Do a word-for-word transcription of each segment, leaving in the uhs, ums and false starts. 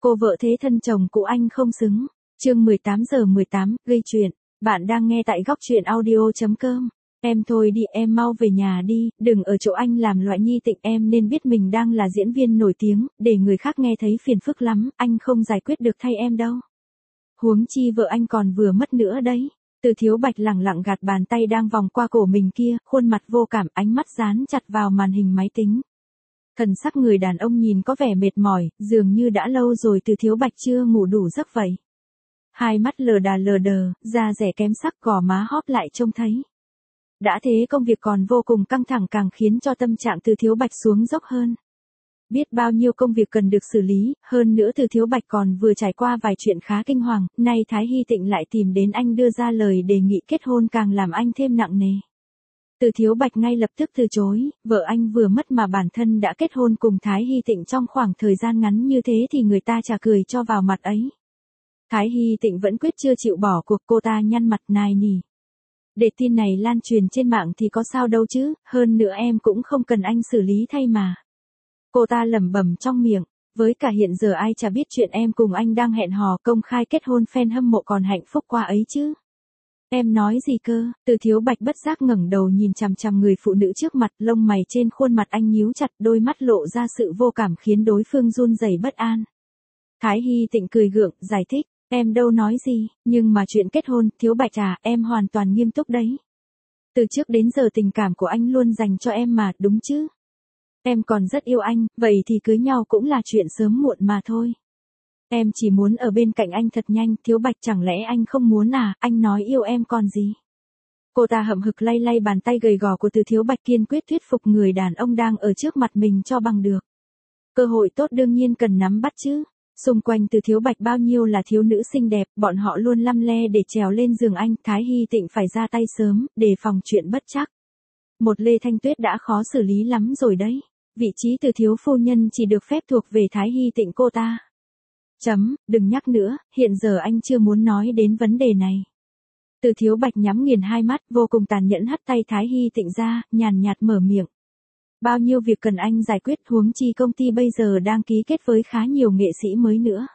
Cô vợ thế thân chồng cũ anh không xứng. Chương mười tám giờ mười tám, gây chuyện. Bạn đang nghe tại góc truyện audio chấm com. Em thôi đi, em mau về nhà đi, đừng ở chỗ anh làm loại nhi tịnh, em nên biết mình đang là diễn viên nổi tiếng, để người khác nghe thấy phiền phức lắm, anh không giải quyết được thay em đâu. Huống chi vợ anh còn vừa mất nữa đấy. Từ Thiếu Bạch lẳng lặng gạt bàn tay đang vòng qua cổ mình kia, khuôn mặt vô cảm, ánh mắt dán chặt vào màn hình máy tính. Thần sắc người đàn ông nhìn có vẻ mệt mỏi, dường như đã lâu rồi Từ Thiếu Bạch chưa ngủ đủ giấc vậy. Hai mắt lờ đà lờ đờ, da rẻ kém sắc, gò má hóp lại trông thấy. Đã thế công việc còn vô cùng căng thẳng, càng khiến cho tâm trạng Từ Thiếu Bạch xuống dốc hơn. Biết bao nhiêu công việc cần được xử lý, hơn nữa Từ Thiếu Bạch còn vừa trải qua vài chuyện khá kinh hoàng, nay Thái Hy Tịnh lại tìm đến anh đưa ra lời đề nghị kết hôn, càng làm anh thêm nặng nề. Từ Thiếu Bạch ngay lập tức từ chối, vợ anh vừa mất mà bản thân đã kết hôn cùng Thái Hy Tịnh trong khoảng thời gian ngắn như thế thì người ta chả cười cho vào mặt ấy. Thái Hy Tịnh vẫn quyết chưa chịu bỏ cuộc, cô ta nhăn mặt nài nỉ. Để tin này lan truyền trên mạng thì có sao đâu chứ, hơn nữa em cũng không cần anh xử lý thay mà. Cô ta lẩm bẩm trong miệng, với cả hiện giờ ai chả biết chuyện em cùng anh đang hẹn hò công khai kết hôn, fan hâm mộ còn hạnh phúc qua ấy chứ. Em nói gì cơ? Từ Thiếu Bạch bất giác ngẩng đầu nhìn chằm chằm người phụ nữ trước mặt, lông mày trên khuôn mặt anh nhíu chặt, đôi mắt lộ ra sự vô cảm khiến đối phương run rẩy bất an. Thái Hy Tịnh cười gượng, giải thích, em đâu nói gì, nhưng mà chuyện kết hôn, Thiếu Bạch à, em hoàn toàn nghiêm túc đấy. Từ trước đến giờ tình cảm của anh luôn dành cho em mà, đúng chứ? Em còn rất yêu anh, vậy thì cưới nhau cũng là chuyện sớm muộn mà thôi. Em chỉ muốn ở bên cạnh anh thật nhanh, Thiếu Bạch, chẳng lẽ anh không muốn à, anh nói yêu em còn gì. Cô ta hậm hực lay lay bàn tay gầy gò của Từ Thiếu Bạch, kiên quyết thuyết phục người đàn ông đang ở trước mặt mình cho bằng được. Cơ hội tốt đương nhiên cần nắm bắt chứ. Xung quanh Từ Thiếu Bạch bao nhiêu là thiếu nữ xinh đẹp, bọn họ luôn lăm le để trèo lên giường anh, Thái Hy Tịnh phải ra tay sớm, để phòng chuyện bất trắc. Một Lê Thanh Tuyết đã khó xử lý lắm rồi đấy. Vị trí Từ thiếu phu nhân chỉ được phép thuộc về Thái Hy Tịnh cô ta. Chấm, đừng nhắc nữa, hiện giờ anh chưa muốn nói đến vấn đề này. Từ Thiếu Bạch nhắm nghiền hai mắt, vô cùng tàn nhẫn hất tay Thái Hy Tịnh ra, nhàn nhạt mở miệng. Bao nhiêu việc cần anh giải quyết, huống chi công ty bây giờ đang ký kết với khá nhiều nghệ sĩ mới nữa.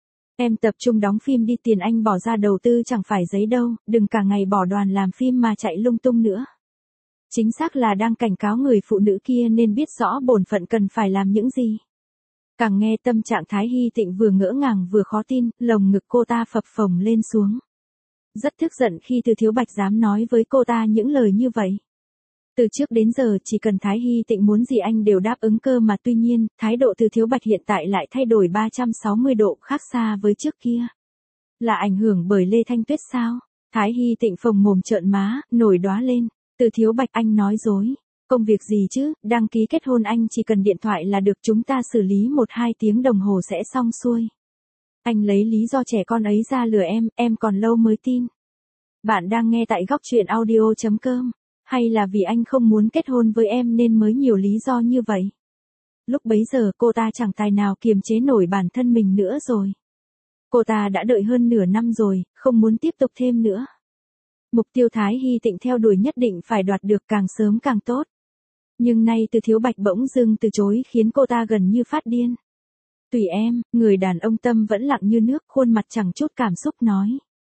Em tập trung đóng phim đi, tiền anh bỏ ra đầu tư chẳng phải giấy đâu, đừng cả ngày bỏ đoàn làm phim mà chạy lung tung nữa. Chính xác là đang cảnh cáo người phụ nữ kia nên biết rõ bổn phận cần phải làm những gì. Càng nghe tâm trạng Thái Hy Tịnh vừa ngỡ ngàng vừa khó tin, lồng ngực cô ta phập phồng lên xuống. Rất tức giận khi Từ Thiếu Bạch dám nói với cô ta những lời như vậy. Từ trước đến giờ chỉ cần Thái Hy Tịnh muốn gì anh đều đáp ứng cơ mà, tuy nhiên, thái độ Từ Thiếu Bạch hiện tại lại thay đổi ba trăm sáu mươi độ, khác xa với trước kia. Là ảnh hưởng bởi Lê Thanh Tuyết sao? Thái Hy Tịnh phồng mồm trợn má, nổi đóa lên. Từ Thiếu Bạch, anh nói dối. Công việc gì chứ, đăng ký kết hôn anh chỉ cần điện thoại là được, chúng ta xử lý một hai tiếng đồng hồ sẽ xong xuôi. Anh lấy lý do trẻ con ấy ra lừa em, em còn lâu mới tin. Bạn đang nghe tại góc truyện audio chấm com. Hay là vì anh không muốn kết hôn với em nên mới nhiều lý do như vậy? Lúc bấy giờ cô ta chẳng tài nào kiềm chế nổi bản thân mình nữa rồi. Cô ta đã đợi hơn nửa năm rồi, không muốn tiếp tục thêm nữa. Mục tiêu Thái Hy Tịnh theo đuổi nhất định phải đoạt được càng sớm càng tốt. Nhưng nay Từ Thiếu Bạch bỗng dưng từ chối khiến cô ta gần như phát điên. Tùy em, người đàn ông tâm vẫn lặng như nước, khuôn mặt chẳng chút cảm xúc nói.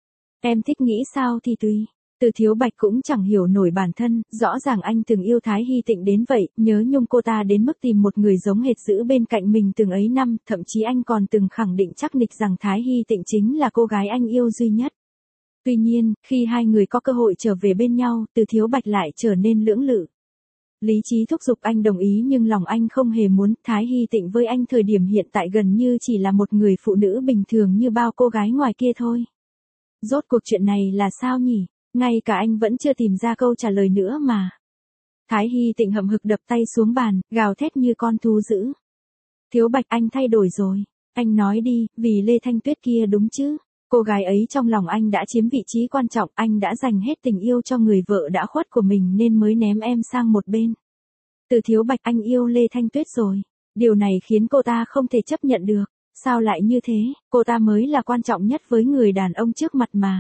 Em thích nghĩ sao thì tùy. Từ Thiếu Bạch cũng chẳng hiểu nổi bản thân, rõ ràng anh từng yêu Thái Hy Tịnh đến vậy, nhớ nhung cô ta đến mức tìm một người giống hệt giữ bên cạnh mình từng ấy năm, thậm chí anh còn từng khẳng định chắc nịch rằng Thái Hy Tịnh chính là cô gái anh yêu duy nhất. Tuy nhiên, khi hai người có cơ hội trở về bên nhau, Từ Thiếu Bạch lại trở nên lưỡng lự. Lý trí thúc giục anh đồng ý nhưng lòng anh không hề muốn. Thái Hy Tịnh với anh thời điểm hiện tại gần như chỉ là một người phụ nữ bình thường như bao cô gái ngoài kia thôi. Rốt cuộc chuyện này là sao nhỉ? Ngay cả anh vẫn chưa tìm ra câu trả lời nữa mà. Thái Hy Tịnh hậm hực đập tay xuống bàn, gào thét như con thú dữ. Thiếu Bạch, anh thay đổi rồi. Anh nói đi, vì Lê Thanh Tuyết kia đúng chứ? Cô gái ấy trong lòng anh đã chiếm vị trí quan trọng, anh đã dành hết tình yêu cho người vợ đã khuất của mình nên mới ném em sang một bên. Từ Thiếu Bạch, anh yêu Lê Thanh Tuyết rồi. Điều này khiến cô ta không thể chấp nhận được. Sao lại như thế, cô ta mới là quan trọng nhất với người đàn ông trước mặt mà.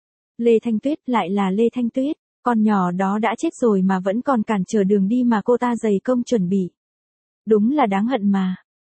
Lê Thanh Tuyết lại là Lê Thanh Tuyết, con nhỏ đó đã chết rồi mà vẫn còn cản trở đường đi mà cô ta dày công chuẩn bị. Đúng là đáng hận mà.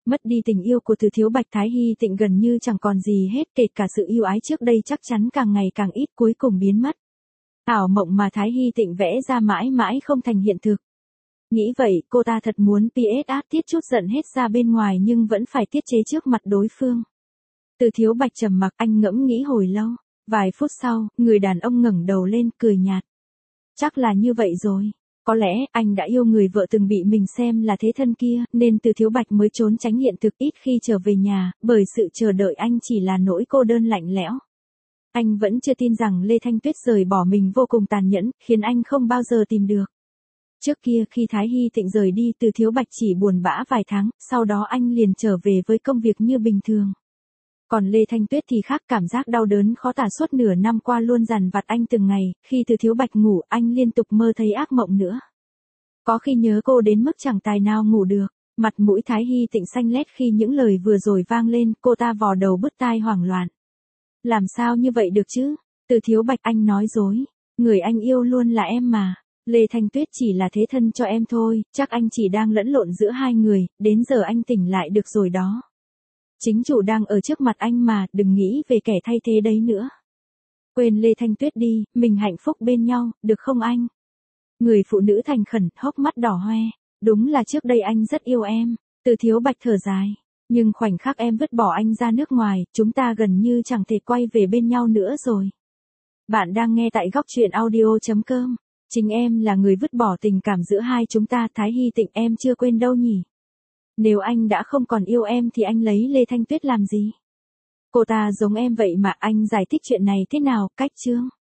Mất đi tình yêu của Từ Thiếu Bạch, Thái Hy Tịnh gần như chẳng còn gì hết, kể cả sự yêu ái trước đây chắc chắn càng ngày càng ít, cuối cùng biến mất. Ảo mộng mà Thái Hy Tịnh vẽ ra mãi mãi không thành hiện thực. Nghĩ vậy, cô ta thật muốn pê ét át tiết chút giận hết ra bên ngoài nhưng vẫn phải tiết chế trước mặt đối phương. Từ Thiếu Bạch trầm mặc, anh ngẫm nghĩ hồi lâu. Vài phút sau, người đàn ông ngẩng đầu lên, cười nhạt. Chắc là như vậy rồi. Có lẽ, anh đã yêu người vợ từng bị mình xem là thế thân kia, nên Từ Thiếu Bạch mới trốn tránh hiện thực ít khi trở về nhà, bởi sự chờ đợi anh chỉ là nỗi cô đơn lạnh lẽo. Anh vẫn chưa tin rằng Lê Thanh Tuyết rời bỏ mình vô cùng tàn nhẫn, khiến anh không bao giờ tìm được. Trước kia khi Thái Hy Tịnh rời đi, Từ Thiếu Bạch chỉ buồn bã vài tháng, sau đó anh liền trở về với công việc như bình thường. Còn Lê Thanh Tuyết thì khác, cảm giác đau đớn khó tả suốt nửa năm qua luôn dằn vặt anh từng ngày, khi Từ Thiếu Bạch ngủ, anh liên tục mơ thấy ác mộng nữa. Có khi nhớ cô đến mức chẳng tài nào ngủ được, mặt mũi Thái Hy Tịnh xanh lét khi những lời vừa rồi vang lên, cô ta vò đầu bứt tai hoảng loạn. Làm sao như vậy được chứ? Từ Thiếu Bạch, anh nói dối, người anh yêu luôn là em mà. Lê Thanh Tuyết chỉ là thế thân cho em thôi, chắc anh chỉ đang lẫn lộn giữa hai người, đến giờ anh tỉnh lại được rồi đó. Chính chủ đang ở trước mặt anh mà, đừng nghĩ về kẻ thay thế đấy nữa. Quên Lê Thanh Tuyết đi, mình hạnh phúc bên nhau, được không anh? Người phụ nữ thành khẩn, hốc mắt đỏ hoe. Đúng là trước đây anh rất yêu em. Từ Thiếu Bạch thở dài. Nhưng khoảnh khắc em vứt bỏ anh ra nước ngoài, chúng ta gần như chẳng thể quay về bên nhau nữa rồi. Bạn đang nghe tại góc truyện audio chấm com. Chính em là người vứt bỏ tình cảm giữa hai chúng ta, Thái Hy Tịnh, em chưa quên đâu nhỉ. Nếu anh đã không còn yêu em thì anh lấy Lê Thanh Tuyết làm gì? Cô ta giống em vậy mà, anh giải thích chuyện này thế nào? Cách chương.